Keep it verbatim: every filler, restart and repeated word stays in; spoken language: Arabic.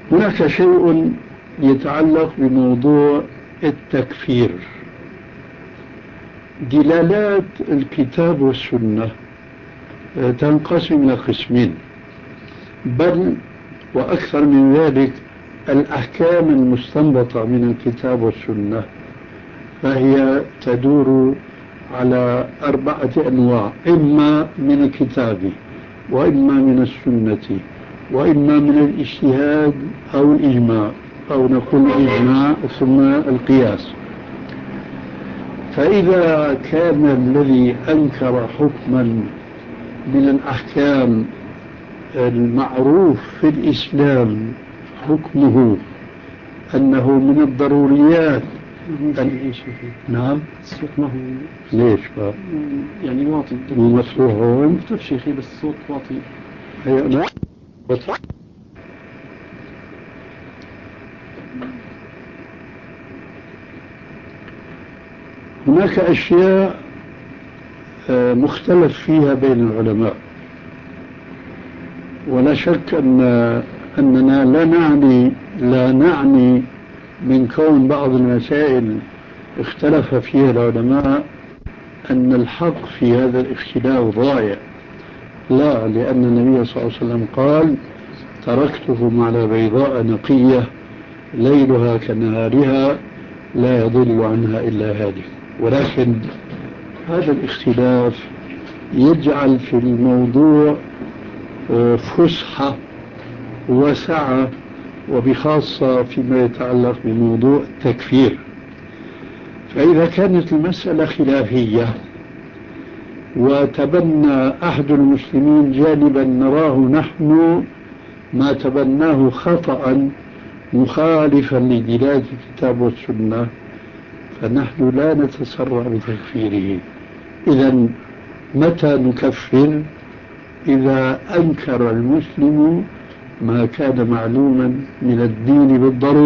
هناك شيء يتعلق بموضوع التكفير. دلالات الكتاب والسنة تنقسم إلى قسمين، بل وأكثر من ذلك. الأحكام المستنبطة من الكتاب والسنة فهي تدور على أربعة أنواع: إما من الكتاب، وإما من السنة، وإما من الاجتهاد أو الإجماع، أو نقول الإجماع ثم القياس. فإذا كان الذي أنكر حكما من الأحكام المعروف في الإسلام حكمه أنه من الضروريات أن... نعم الصوت ما هو ليش بقى؟ يعني واطي مو مسروح هون؟ مكتوب شيخي بس الصوت واطي. هي نعم بس هناك أشياء مختلف فيها بين العلماء، ولا شك أن أننا لا نعني لا نعني من كون بعض المسائل اختلف فيها العلماء أن الحق في هذا الاختلاف ضائع. لا، لأن النبي صلى الله عليه وسلم قال: تركتكم على بيضاء نقية ليلها كنهارها لا يضل عنها إلا هادك. ولكن هذا الاختلاف يجعل في الموضوع فسحة وسعة، وبخاصة فيما يتعلق بموضوع التكفير. فإذا كانت المسألة خلافية وتبنى أحد المسلمين جانبا نراه نحن ما تبناه خطأ مخالفا لدلالة الكتاب والسنة، فنحن لا نتسرع بتكفيره. إذن متى نكفر؟ إذا أنكر المسلم ما كان معلوما من الدين بالضرورة.